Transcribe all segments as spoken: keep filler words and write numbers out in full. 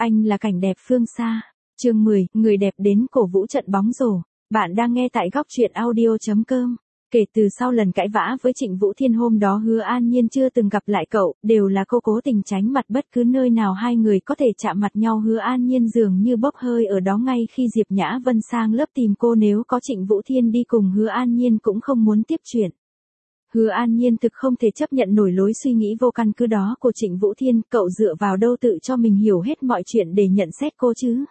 Anh là cảnh đẹp phương xa. Chương mười, người đẹp đến cổ vũ trận bóng rổ. Bạn đang nghe tại góc truyện audio chấm com. Kể từ sau lần cãi vã với Trịnh Vũ Thiên hôm đó Hứa An Nhiên chưa từng gặp lại cậu, đều là cô cố tình tránh mặt bất cứ nơi nào hai người có thể chạm mặt nhau. Hứa An Nhiên dường như bốc hơi ở đó ngay khi Diệp Nhã Vân sang lớp tìm cô, nếu có Trịnh Vũ Thiên đi cùng Hứa An Nhiên cũng không muốn tiếp chuyện. Hứa An Nhiên thực không thể chấp nhận nổi lối suy nghĩ vô căn cứ đó của Trịnh Vũ Thiên, cậu dựa vào đâu tự cho mình hiểu hết mọi chuyện để nhận xét cô chứ?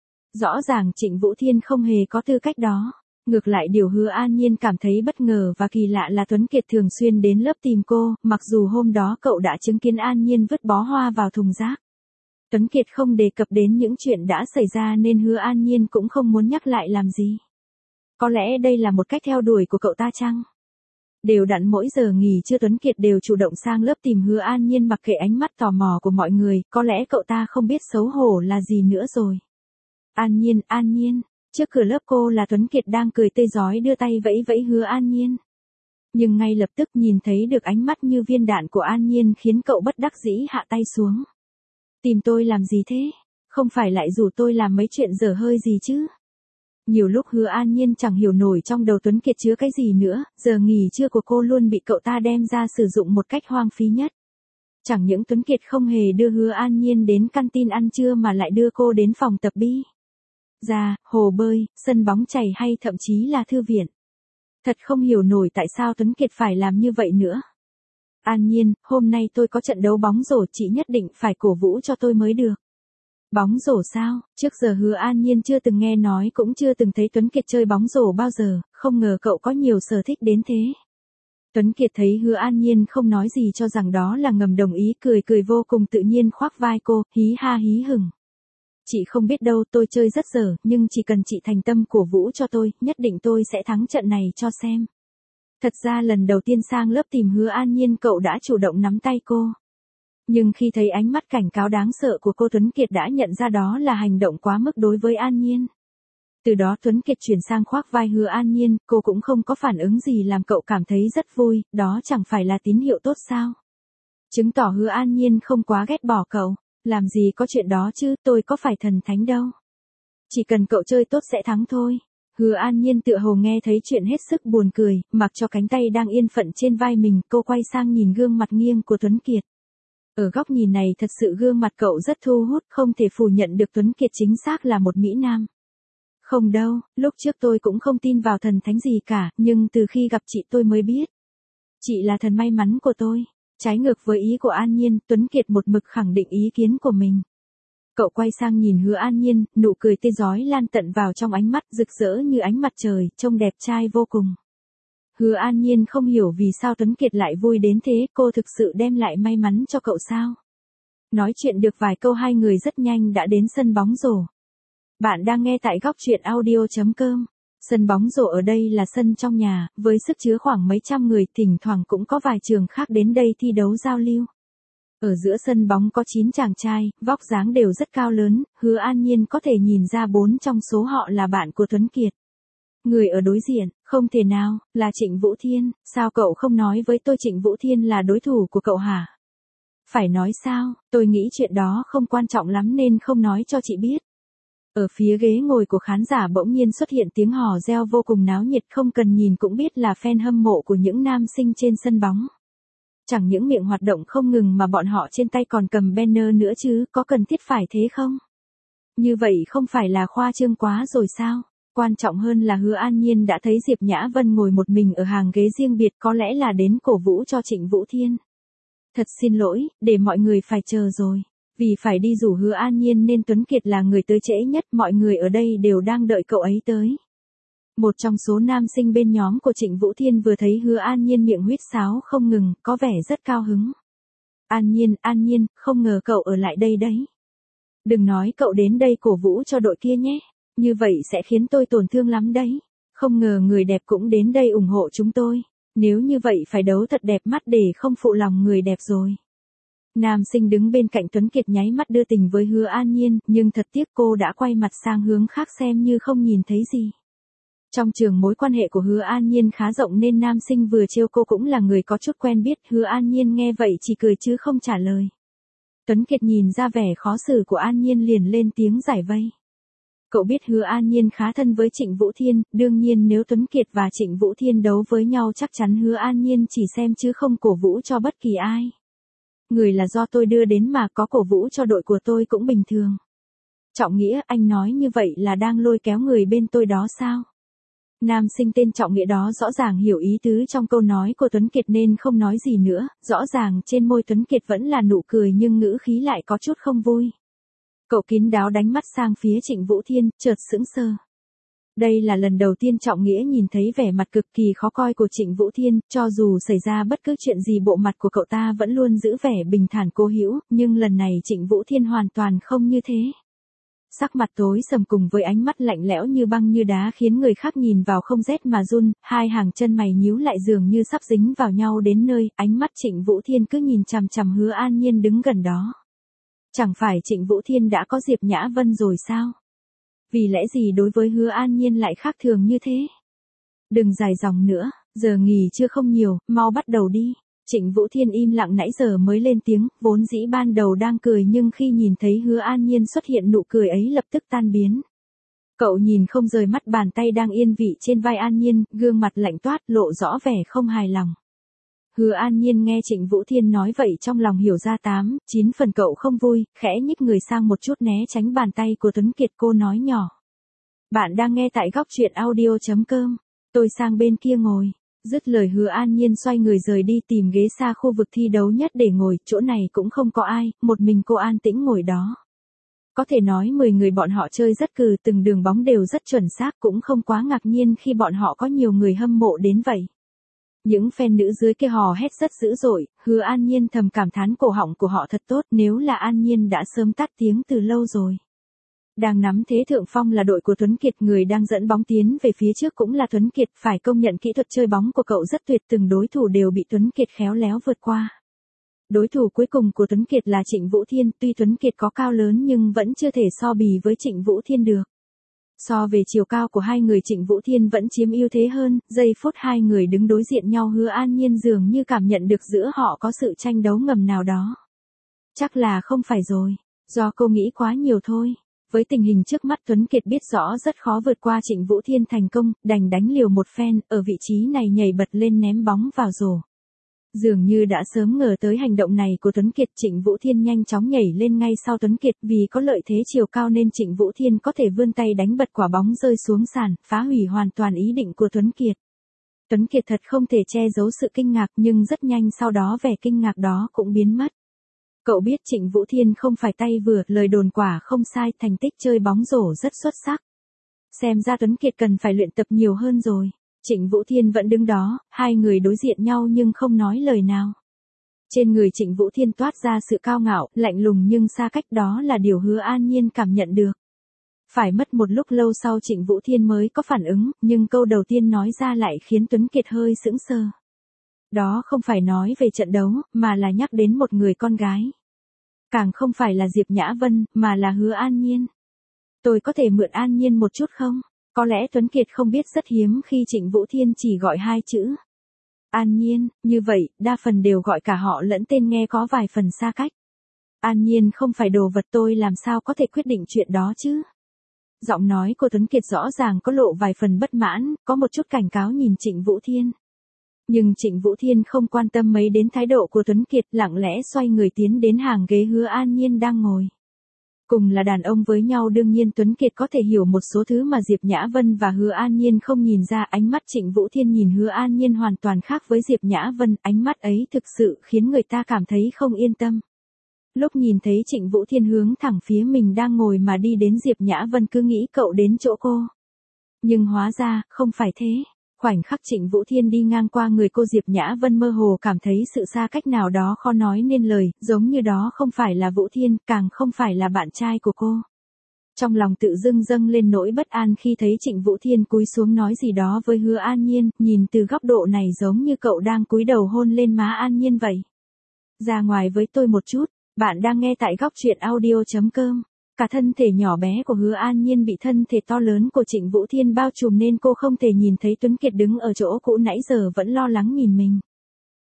Rõ ràng Trịnh Vũ Thiên không hề có tư cách đó. Ngược lại điều Hứa An Nhiên cảm thấy bất ngờ và kỳ lạ là Tuấn Kiệt thường xuyên đến lớp tìm cô, mặc dù hôm đó cậu đã chứng kiến An Nhiên vứt bó hoa vào thùng rác. Tuấn Kiệt không đề cập đến những chuyện đã xảy ra nên Hứa An Nhiên cũng không muốn nhắc lại làm gì. Có lẽ đây là một cách theo đuổi của cậu ta chăng? Đều đặn mỗi giờ nghỉ trưa Tuấn Kiệt đều chủ động sang lớp tìm Hứa An Nhiên mặc kệ ánh mắt tò mò của mọi người, có lẽ cậu ta không biết xấu hổ là gì nữa rồi. An Nhiên, An Nhiên, trước cửa lớp cô là Tuấn Kiệt đang cười tươi rói đưa tay vẫy vẫy Hứa An Nhiên. Nhưng ngay lập tức nhìn thấy được ánh mắt như viên đạn của An Nhiên khiến cậu bất đắc dĩ hạ tay xuống. Tìm tôi làm gì thế? Không phải lại rủ tôi làm mấy chuyện dở hơi gì chứ? Nhiều lúc Hứa An Nhiên chẳng hiểu nổi trong đầu Tuấn Kiệt chứa cái gì nữa, giờ nghỉ trưa của cô luôn bị cậu ta đem ra sử dụng một cách hoang phí nhất. Chẳng những Tuấn Kiệt không hề đưa Hứa An Nhiên đến canteen ăn trưa mà lại đưa cô đến phòng tập bi ra, hồ bơi, sân bóng chày hay thậm chí là thư viện. Thật không hiểu nổi tại sao Tuấn Kiệt phải làm như vậy nữa. An Nhiên, hôm nay tôi có trận đấu bóng rổ, chị nhất định phải cổ vũ cho tôi mới được. Bóng rổ sao? Trước giờ Hứa An Nhiên chưa từng nghe nói cũng chưa từng thấy Tuấn Kiệt chơi bóng rổ bao giờ, không ngờ cậu có nhiều sở thích đến thế. Tuấn Kiệt thấy Hứa An Nhiên không nói gì cho rằng đó là ngầm đồng ý, cười cười vô cùng tự nhiên khoác vai cô, hí ha hí hửng. Chị không biết đâu, tôi chơi rất dở, nhưng chỉ cần chị thành tâm cổ vũ cho tôi, nhất định tôi sẽ thắng trận này cho xem. Thật ra lần đầu tiên sang lớp tìm Hứa An Nhiên cậu đã chủ động nắm tay cô. Nhưng khi thấy ánh mắt cảnh cáo đáng sợ của cô, Tuấn Kiệt đã nhận ra đó là hành động quá mức đối với An Nhiên. Từ đó Tuấn Kiệt chuyển sang khoác vai Hứa An Nhiên, cô cũng không có phản ứng gì làm cậu cảm thấy rất vui, đó chẳng phải là tín hiệu tốt sao? Chứng tỏ Hứa An Nhiên không quá ghét bỏ cậu. Làm gì có chuyện đó chứ, tôi có phải thần thánh đâu. Chỉ cần cậu chơi tốt sẽ thắng thôi. Hứa An Nhiên tựa hồ nghe thấy chuyện hết sức buồn cười, mặc cho cánh tay đang yên phận trên vai mình, cô quay sang nhìn gương mặt nghiêng của Tuấn Kiệt. Ở góc nhìn này thật sự gương mặt cậu rất thu hút, không thể phủ nhận được Tuấn Kiệt chính xác là một mỹ nam. Không đâu, lúc trước tôi cũng không tin vào thần thánh gì cả, nhưng từ khi gặp chị tôi mới biết. Chị là thần may mắn của tôi. Trái ngược với ý của An Nhiên, Tuấn Kiệt một mực khẳng định ý kiến của mình. Cậu quay sang nhìn Hứa An Nhiên, nụ cười tươi rói lan tận vào trong ánh mắt, rực rỡ như ánh mặt trời, trông đẹp trai vô cùng. Hứa An Nhiên không hiểu vì sao Tuấn Kiệt lại vui đến thế, cô thực sự đem lại may mắn cho cậu sao? Nói chuyện được vài câu hai người rất nhanh đã đến sân bóng rổ. Bạn đang nghe tại góc truyện audio chấm com. Sân bóng rổ ở đây là sân trong nhà, với sức chứa khoảng mấy trăm người, thỉnh thoảng cũng có vài trường khác đến đây thi đấu giao lưu. Ở giữa sân bóng có chín chàng trai, vóc dáng đều rất cao lớn, Hứa An Nhiên có thể nhìn ra bốn trong số họ là bạn của Tuấn Kiệt. Người ở đối diện, không thể nào, là Trịnh Vũ Thiên, sao cậu không nói với tôi Trịnh Vũ Thiên là đối thủ của cậu hả? Phải nói sao, tôi nghĩ chuyện đó không quan trọng lắm nên không nói cho chị biết. Ở phía ghế ngồi của khán giả bỗng nhiên xuất hiện tiếng hò reo vô cùng náo nhiệt, không cần nhìn cũng biết là fan hâm mộ của những nam sinh trên sân bóng. Chẳng những miệng hoạt động không ngừng mà bọn họ trên tay còn cầm banner nữa chứ, có cần thiết phải thế không? Như vậy không phải là khoa trương quá rồi sao? Quan trọng hơn là Hứa An Nhiên đã thấy Diệp Nhã Vân ngồi một mình ở hàng ghế riêng biệt, có lẽ là đến cổ vũ cho Trịnh Vũ Thiên. Thật xin lỗi, để mọi người phải chờ rồi. Vì phải đi rủ Hứa An Nhiên nên Tuấn Kiệt là người tới trễ nhất, mọi người ở đây đều đang đợi cậu ấy tới. Một trong số nam sinh bên nhóm của Trịnh Vũ Thiên vừa thấy Hứa An Nhiên miệng huýt sáo không ngừng, có vẻ rất cao hứng. An Nhiên, An Nhiên, không ngờ cậu ở lại đây đấy. Đừng nói cậu đến đây cổ vũ cho đội kia nhé, như vậy sẽ khiến tôi tổn thương lắm đấy. Không ngờ người đẹp cũng đến đây ủng hộ chúng tôi, nếu như vậy phải đấu thật đẹp mắt để không phụ lòng người đẹp rồi. Nam sinh đứng bên cạnh Tuấn Kiệt nháy mắt đưa tình với Hứa An Nhiên, nhưng thật tiếc cô đã quay mặt sang hướng khác xem như không nhìn thấy gì. Trong trường mối quan hệ của Hứa An Nhiên khá rộng nên nam sinh vừa trêu cô cũng là người có chút quen biết, Hứa An Nhiên nghe vậy chỉ cười chứ không trả lời. Tuấn Kiệt nhìn ra vẻ khó xử của An Nhiên liền lên tiếng giải vây. Cậu biết Hứa An Nhiên khá thân với Trịnh Vũ Thiên, đương nhiên nếu Tuấn Kiệt và Trịnh Vũ Thiên đấu với nhau chắc chắn Hứa An Nhiên chỉ xem chứ không cổ vũ cho bất kỳ ai. Người là do tôi đưa đến mà có cổ vũ cho đội của tôi cũng bình thường. Trọng Nghĩa, anh nói như vậy là đang lôi kéo người bên tôi đó sao? Nam sinh tên Trọng Nghĩa đó rõ ràng hiểu ý tứ trong câu nói của Tuấn Kiệt nên không nói gì nữa, rõ ràng trên môi Tuấn Kiệt vẫn là nụ cười nhưng ngữ khí lại có chút không vui. Cậu kín đáo đánh mắt sang phía Trịnh Vũ Thiên, chợt sững sờ. Đây là lần đầu tiên Trọng Nghĩa nhìn thấy vẻ mặt cực kỳ khó coi của Trịnh Vũ Thiên, cho dù xảy ra bất cứ chuyện gì bộ mặt của cậu ta vẫn luôn giữ vẻ bình thản cố hữu, nhưng lần này Trịnh Vũ Thiên hoàn toàn không như thế. Sắc mặt tối sầm cùng với ánh mắt lạnh lẽo như băng như đá khiến người khác nhìn vào không rét mà run, hai hàng chân mày nhíu lại dường như sắp dính vào nhau đến nơi, ánh mắt Trịnh Vũ Thiên cứ nhìn chằm chằm Hứa An Nhiên đứng gần đó. Chẳng phải Trịnh Vũ Thiên đã có Diệp Nhã Vân rồi sao? Vì lẽ gì đối với Hứa An Nhiên lại khác thường như thế? Đừng dài dòng nữa, giờ nghỉ chưa không nhiều, mau bắt đầu đi. Trịnh Vũ Thiên im lặng nãy giờ mới lên tiếng, vốn dĩ ban đầu đang cười nhưng khi nhìn thấy Hứa An Nhiên xuất hiện nụ cười ấy lập tức tan biến. Cậu nhìn không rời mắt bàn tay đang yên vị trên vai An Nhiên, gương mặt lạnh toát lộ rõ vẻ không hài lòng. Hứa An Nhiên nghe Trịnh Vũ Thiên nói vậy trong lòng hiểu ra tám, chín phần cậu không vui, khẽ nhích người sang một chút né tránh bàn tay của Tuấn Kiệt cô nói nhỏ. Bạn đang nghe tại góc truyện audio chấm com, tôi sang bên kia ngồi. Dứt lời Hứa An Nhiên xoay người rời đi tìm ghế xa khu vực thi đấu nhất để ngồi, chỗ này cũng không có ai, một mình cô an tĩnh ngồi đó. Có thể nói mười người bọn họ chơi rất cừ, từng đường bóng đều rất chuẩn xác, cũng không quá ngạc nhiên khi bọn họ có nhiều người hâm mộ đến vậy. Những fan nữ dưới kia hò hét rất dữ dội, Hứa An Nhiên thầm cảm thán cổ họng của họ thật tốt, nếu là An Nhiên đã sớm tắt tiếng từ lâu rồi. Đang nắm thế thượng phong là đội của Tuấn Kiệt, người đang dẫn bóng tiến về phía trước cũng là Tuấn Kiệt, phải công nhận kỹ thuật chơi bóng của cậu rất tuyệt, từng đối thủ đều bị Tuấn Kiệt khéo léo vượt qua. Đối thủ cuối cùng của Tuấn Kiệt là Trịnh Vũ Thiên, tuy Tuấn Kiệt có cao lớn nhưng vẫn chưa thể so bì với Trịnh Vũ Thiên được. So về chiều cao của hai người Trịnh Vũ Thiên vẫn chiếm ưu thế hơn, giây phút hai người đứng đối diện nhau Hứa An Nhiên dường như cảm nhận được giữa họ có sự tranh đấu ngầm nào đó. Chắc là không phải rồi, do cô nghĩ quá nhiều thôi. Với tình hình trước mắt Tuấn Kiệt biết rõ rất khó vượt qua Trịnh Vũ Thiên thành công, đành đánh liều một phen, ở vị trí này nhảy bật lên ném bóng vào rổ. Dường như đã sớm ngờ tới hành động này của Tuấn Kiệt, Trịnh Vũ Thiên nhanh chóng nhảy lên ngay sau Tuấn Kiệt, vì có lợi thế chiều cao nên Trịnh Vũ Thiên có thể vươn tay đánh bật quả bóng rơi xuống sàn, phá hủy hoàn toàn ý định của Tuấn Kiệt. Tuấn Kiệt thật không thể che giấu sự kinh ngạc nhưng rất nhanh sau đó vẻ kinh ngạc đó cũng biến mất. Cậu biết Trịnh Vũ Thiên không phải tay vừa, lời đồn quả không sai, thành tích chơi bóng rổ rất xuất sắc. Xem ra Tuấn Kiệt cần phải luyện tập nhiều hơn rồi. Trịnh Vũ Thiên vẫn đứng đó, hai người đối diện nhau nhưng không nói lời nào. Trên người Trịnh Vũ Thiên toát ra sự cao ngạo, lạnh lùng nhưng xa cách, đó là điều Hứa An Nhiên cảm nhận được. Phải mất một lúc lâu sau Trịnh Vũ Thiên mới có phản ứng, nhưng câu đầu tiên nói ra lại khiến Tuấn Kiệt hơi sững sờ. Đó không phải nói về trận đấu, mà là nhắc đến một người con gái. Càng không phải là Diệp Nhã Vân, mà là Hứa An Nhiên. Tôi có thể mượn An Nhiên một chút không? Có lẽ Tuấn Kiệt không biết rất hiếm khi Trịnh Vũ Thiên chỉ gọi hai chữ An Nhiên, như vậy, đa phần đều gọi cả họ lẫn tên nghe có vài phần xa cách. An Nhiên không phải đồ vật, tôi làm sao có thể quyết định chuyện đó chứ? Giọng nói của Tuấn Kiệt rõ ràng có lộ vài phần bất mãn, có một chút cảnh cáo nhìn Trịnh Vũ Thiên. Nhưng Trịnh Vũ Thiên không quan tâm mấy đến thái độ của Tuấn Kiệt, lặng lẽ xoay người tiến đến hàng ghế Hứa An Nhiên đang ngồi. Cùng là đàn ông với nhau đương nhiên Tuấn Kiệt có thể hiểu một số thứ mà Diệp Nhã Vân và Hứa An Nhiên không nhìn ra, ánh mắt Trịnh Vũ Thiên nhìn Hứa An Nhiên hoàn toàn khác với Diệp Nhã Vân, ánh mắt ấy thực sự khiến người ta cảm thấy không yên tâm. Lúc nhìn thấy Trịnh Vũ Thiên hướng thẳng phía mình đang ngồi mà đi đến Diệp Nhã Vân cứ nghĩ cậu đến chỗ cô. Nhưng hóa ra, không phải thế. Khoảnh khắc Trịnh Vũ Thiên đi ngang qua người cô Diệp Nhã Vân mơ hồ cảm thấy sự xa cách nào đó khó nói nên lời, giống như đó không phải là Vũ Thiên, càng không phải là bạn trai của cô. Trong lòng tự dưng dâng lên nỗi bất an khi thấy Trịnh Vũ Thiên cúi xuống nói gì đó với Hứa An Nhiên, nhìn từ góc độ này giống như cậu đang cúi đầu hôn lên má An Nhiên vậy. Ra ngoài với tôi một chút, bạn đang nghe tại góc truyện audio chấm com. Cả thân thể nhỏ bé của Hứa An Nhiên bị thân thể to lớn của Trịnh Vũ Thiên bao trùm nên cô không thể nhìn thấy Tuấn Kiệt đứng ở chỗ cũ nãy giờ vẫn lo lắng nhìn mình.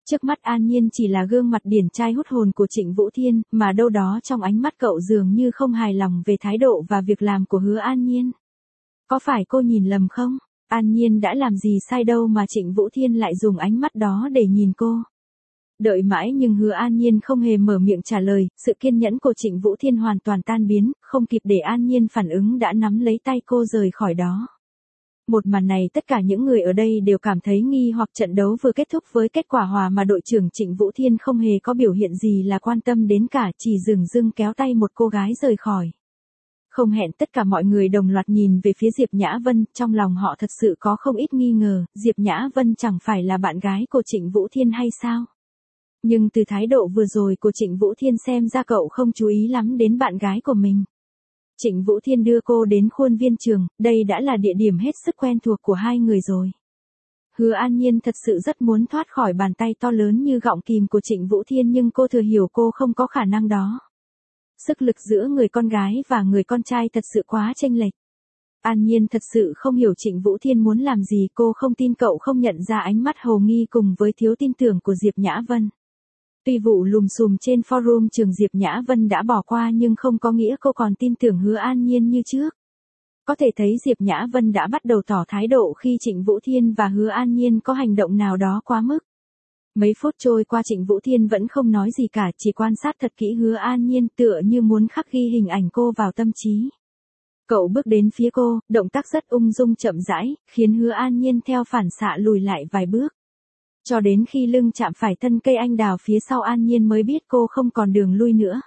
Trước mắt An Nhiên chỉ là gương mặt điển trai hút hồn của Trịnh Vũ Thiên, mà đâu đó trong ánh mắt cậu dường như không hài lòng về thái độ và việc làm của Hứa An Nhiên. Có phải cô nhìn lầm không? An Nhiên đã làm gì sai đâu mà Trịnh Vũ Thiên lại dùng ánh mắt đó để nhìn cô? Đợi mãi nhưng Hứa An Nhiên không hề mở miệng trả lời, sự kiên nhẫn của Trịnh Vũ Thiên hoàn toàn tan biến, không kịp để An Nhiên phản ứng đã nắm lấy tay cô rời khỏi đó. Một màn này tất cả những người ở đây đều cảm thấy nghi hoặc trận đấu vừa kết thúc với kết quả hòa mà đội trưởng Trịnh Vũ Thiên không hề có biểu hiện gì là quan tâm đến cả, chỉ dừng dưng kéo tay một cô gái rời khỏi. Không hẹn tất cả mọi người đồng loạt nhìn về phía Diệp Nhã Vân, trong lòng họ thật sự có không ít nghi ngờ, Diệp Nhã Vân chẳng phải là bạn gái của Trịnh Vũ Thiên hay sao? Nhưng từ thái độ vừa rồi của Trịnh Vũ Thiên xem ra cậu không chú ý lắm đến bạn gái của mình. Trịnh Vũ Thiên đưa cô đến khuôn viên trường, đây đã là địa điểm hết sức quen thuộc của hai người rồi. Hứa An Nhiên thật sự rất muốn thoát khỏi bàn tay to lớn như gọng kìm của Trịnh Vũ Thiên nhưng cô thừa hiểu cô không có khả năng đó. Sức lực giữa người con gái và người con trai thật sự quá chênh lệch. An Nhiên thật sự không hiểu Trịnh Vũ Thiên muốn làm gì, cô không tin cậu không nhận ra ánh mắt hồ nghi cùng với thiếu tin tưởng của Diệp Nhã Vân. Tuy vụ lùm xùm trên forum trường Diệp Nhã Vân đã bỏ qua nhưng không có nghĩa cô còn tin tưởng Hứa An Nhiên như trước. Có thể thấy Diệp Nhã Vân đã bắt đầu tỏ thái độ khi Trịnh Vũ Thiên và Hứa An Nhiên có hành động nào đó quá mức. Mấy phút trôi qua Trịnh Vũ Thiên vẫn không nói gì cả, chỉ quan sát thật kỹ Hứa An Nhiên tựa như muốn khắc ghi hình ảnh cô vào tâm trí. Cậu bước đến phía cô, động tác rất ung dung chậm rãi, khiến Hứa An Nhiên theo phản xạ lùi lại vài bước. Cho đến khi lưng chạm phải thân cây anh đào phía sau An Nhiên mới biết cô không còn đường lui nữa.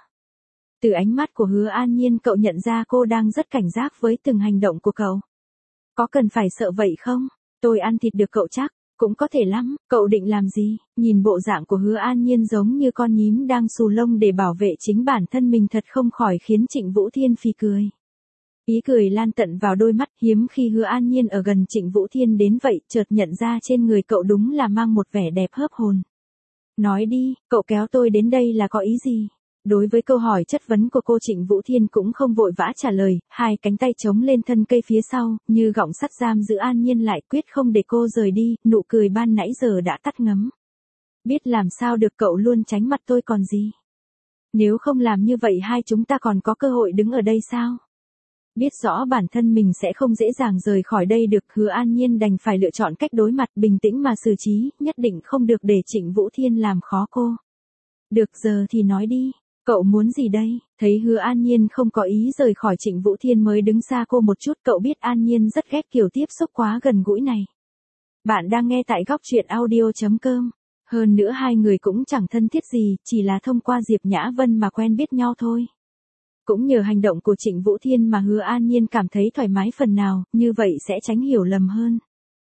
Từ ánh mắt của Hứa An Nhiên cậu nhận ra cô đang rất cảnh giác với từng hành động của cậu. Có cần phải sợ vậy không? Tôi ăn thịt được cậu chắc, cũng có thể lắm, cậu định làm gì? Nhìn bộ dạng của Hứa An Nhiên giống như con nhím đang xù lông để bảo vệ chính bản thân mình thật không khỏi khiến Trịnh Vũ Thiên phì cười. Ý cười lan tận vào đôi mắt, hiếm khi Hứa An Nhiên ở gần Trịnh Vũ Thiên đến vậy, chợt nhận ra trên người cậu đúng là mang một vẻ đẹp hớp hồn. Nói đi, cậu kéo tôi đến đây là có ý gì? Đối với câu hỏi chất vấn của cô, Trịnh Vũ Thiên cũng không vội vã trả lời, hai cánh tay chống lên thân cây phía sau, như gọng sắt giam giữ An Nhiên lại, quyết không để cô rời đi, nụ cười ban nãy giờ đã tắt ngấm. Biết làm sao được, cậu luôn tránh mặt tôi còn gì? Nếu không làm như vậy hai chúng ta còn có cơ hội đứng ở đây sao? Biết rõ bản thân mình sẽ không dễ dàng rời khỏi đây được, Hứa An Nhiên đành phải lựa chọn cách đối mặt bình tĩnh mà xử trí, nhất định không được để Trịnh Vũ Thiên làm khó cô. Được, giờ thì nói đi, cậu muốn gì đây? Thấy Hứa An Nhiên không có ý rời khỏi, Trịnh Vũ Thiên mới đứng xa cô một chút, cậu biết An Nhiên rất ghét kiểu tiếp xúc quá gần gũi này. Bạn đang nghe tại góc truyện audio chấm com. Hơn nữa hai người cũng chẳng thân thiết gì, chỉ là thông qua Diệp Nhã Vân mà quen biết nhau thôi. Cũng nhờ hành động của Trịnh Vũ Thiên mà Hứa An Nhiên cảm thấy thoải mái phần nào, như vậy sẽ tránh hiểu lầm hơn.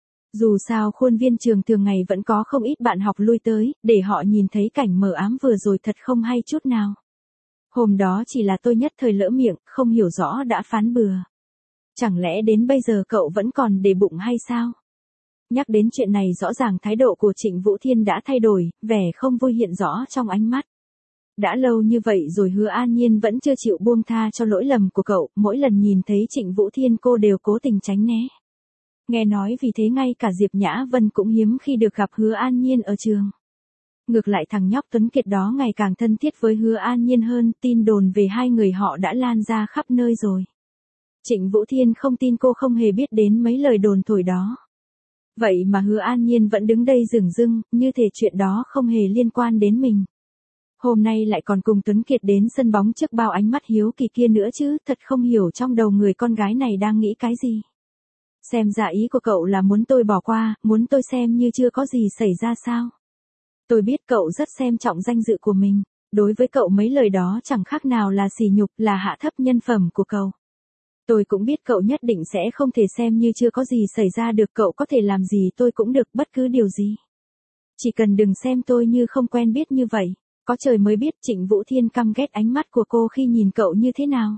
Dù sao khuôn viên trường thường ngày vẫn có không ít bạn học lui tới, để họ nhìn thấy cảnh mờ ám vừa rồi thật không hay chút nào. Hôm đó chỉ là tôi nhất thời lỡ miệng, không hiểu rõ đã phán bừa. Chẳng lẽ đến bây giờ cậu vẫn còn để bụng hay sao? Nhắc đến chuyện này rõ ràng thái độ của Trịnh Vũ Thiên đã thay đổi, vẻ không vui hiện rõ trong ánh mắt. Đã lâu như vậy rồi Hứa An Nhiên vẫn chưa chịu buông tha cho lỗi lầm của cậu, mỗi lần nhìn thấy Trịnh Vũ Thiên cô đều cố tình tránh né. Nghe nói vì thế ngay cả Diệp Nhã Vân cũng hiếm khi được gặp Hứa An Nhiên ở trường. Ngược lại thằng nhóc Tuấn Kiệt đó ngày càng thân thiết với Hứa An Nhiên hơn, tin đồn về hai người họ đã lan ra khắp nơi rồi. Trịnh Vũ Thiên không tin cô không hề biết đến mấy lời đồn thổi đó. Vậy mà Hứa An Nhiên vẫn đứng đây dửng dưng, như thể chuyện đó không hề liên quan đến mình. Hôm nay lại còn cùng Tuấn Kiệt đến sân bóng trước bao ánh mắt hiếu kỳ kia nữa chứ, thật không hiểu trong đầu người con gái này đang nghĩ cái gì. Xem ra ý của cậu là muốn tôi bỏ qua, muốn tôi xem như chưa có gì xảy ra sao. Tôi biết cậu rất xem trọng danh dự của mình, đối với cậu mấy lời đó chẳng khác nào là sỉ nhục, là hạ thấp nhân phẩm của cậu. Tôi cũng biết cậu nhất định sẽ không thể xem như chưa có gì xảy ra được, cậu có thể làm gì tôi cũng được, bất cứ điều gì. Chỉ cần đừng xem tôi như không quen biết như vậy. Có trời mới biết Trịnh Vũ Thiên căm ghét ánh mắt của cô khi nhìn cậu như thế nào.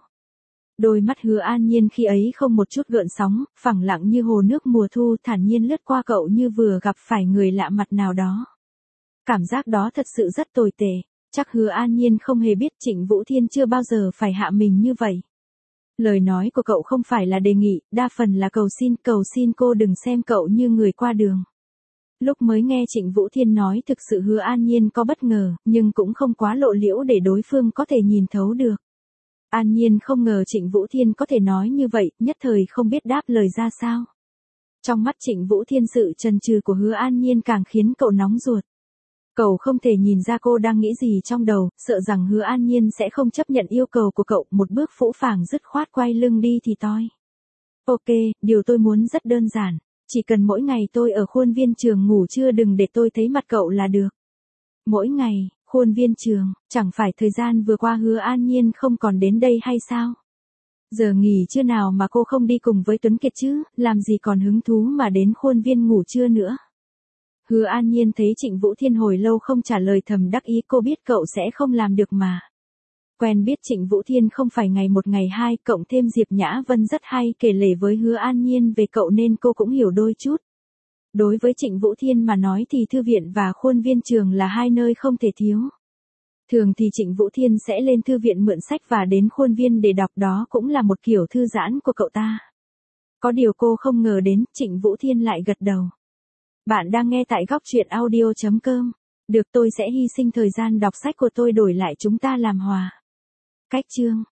Đôi mắt Hứa An Nhiên khi ấy không một chút gợn sóng, phẳng lặng như hồ nước mùa thu, thản nhiên lướt qua cậu như vừa gặp phải người lạ mặt nào đó. Cảm giác đó thật sự rất tồi tệ, chắc Hứa An Nhiên không hề biết Trịnh Vũ Thiên chưa bao giờ phải hạ mình như vậy. Lời nói của cậu không phải là đề nghị, đa phần là cầu xin, cầu xin cô đừng xem cậu như người qua đường. Lúc mới nghe Trịnh Vũ Thiên nói thực sự Hứa An Nhiên có bất ngờ, nhưng cũng không quá lộ liễu để đối phương có thể nhìn thấu được. An Nhiên không ngờ Trịnh Vũ Thiên có thể nói như vậy, nhất thời không biết đáp lời ra sao. Trong mắt Trịnh Vũ Thiên sự chần chừ của Hứa An Nhiên càng khiến cậu nóng ruột. Cậu không thể nhìn ra cô đang nghĩ gì trong đầu, sợ rằng Hứa An Nhiên sẽ không chấp nhận yêu cầu của cậu, một bước phũ phàng dứt khoát quay lưng đi thì toi. Ok, điều tôi muốn rất đơn giản, chỉ cần mỗi ngày tôi ở khuôn viên trường ngủ trưa đừng để tôi thấy mặt cậu là được. Mỗi ngày, khuôn viên trường, chẳng phải thời gian vừa qua Hứa An Nhiên không còn đến đây hay sao? Giờ nghỉ trưa nào mà cô không đi cùng với Tuấn Kiệt chứ, làm gì còn hứng thú mà đến khuôn viên ngủ trưa nữa. Hứa An Nhiên thấy Trịnh Vũ Thiên hồi lâu không trả lời thầm đắc ý, cô biết cậu sẽ không làm được mà. Quen biết Trịnh Vũ Thiên không phải ngày một ngày hai, cộng thêm Diệp Nhã Vân rất hay kể lể với Hứa An Nhiên về cậu nên cô cũng hiểu đôi chút. Đối với Trịnh Vũ Thiên mà nói thì thư viện và khuôn viên trường là hai nơi không thể thiếu. Thường thì Trịnh Vũ Thiên sẽ lên thư viện mượn sách và đến khuôn viên để đọc, đó cũng là một kiểu thư giãn của cậu ta. Có điều cô không ngờ đến, Trịnh Vũ Thiên lại gật đầu. Bạn đang nghe tại góc truyện audio chấm com. Được, tôi sẽ hy sinh thời gian đọc sách của tôi đổi lại chúng ta làm hòa. Cách chương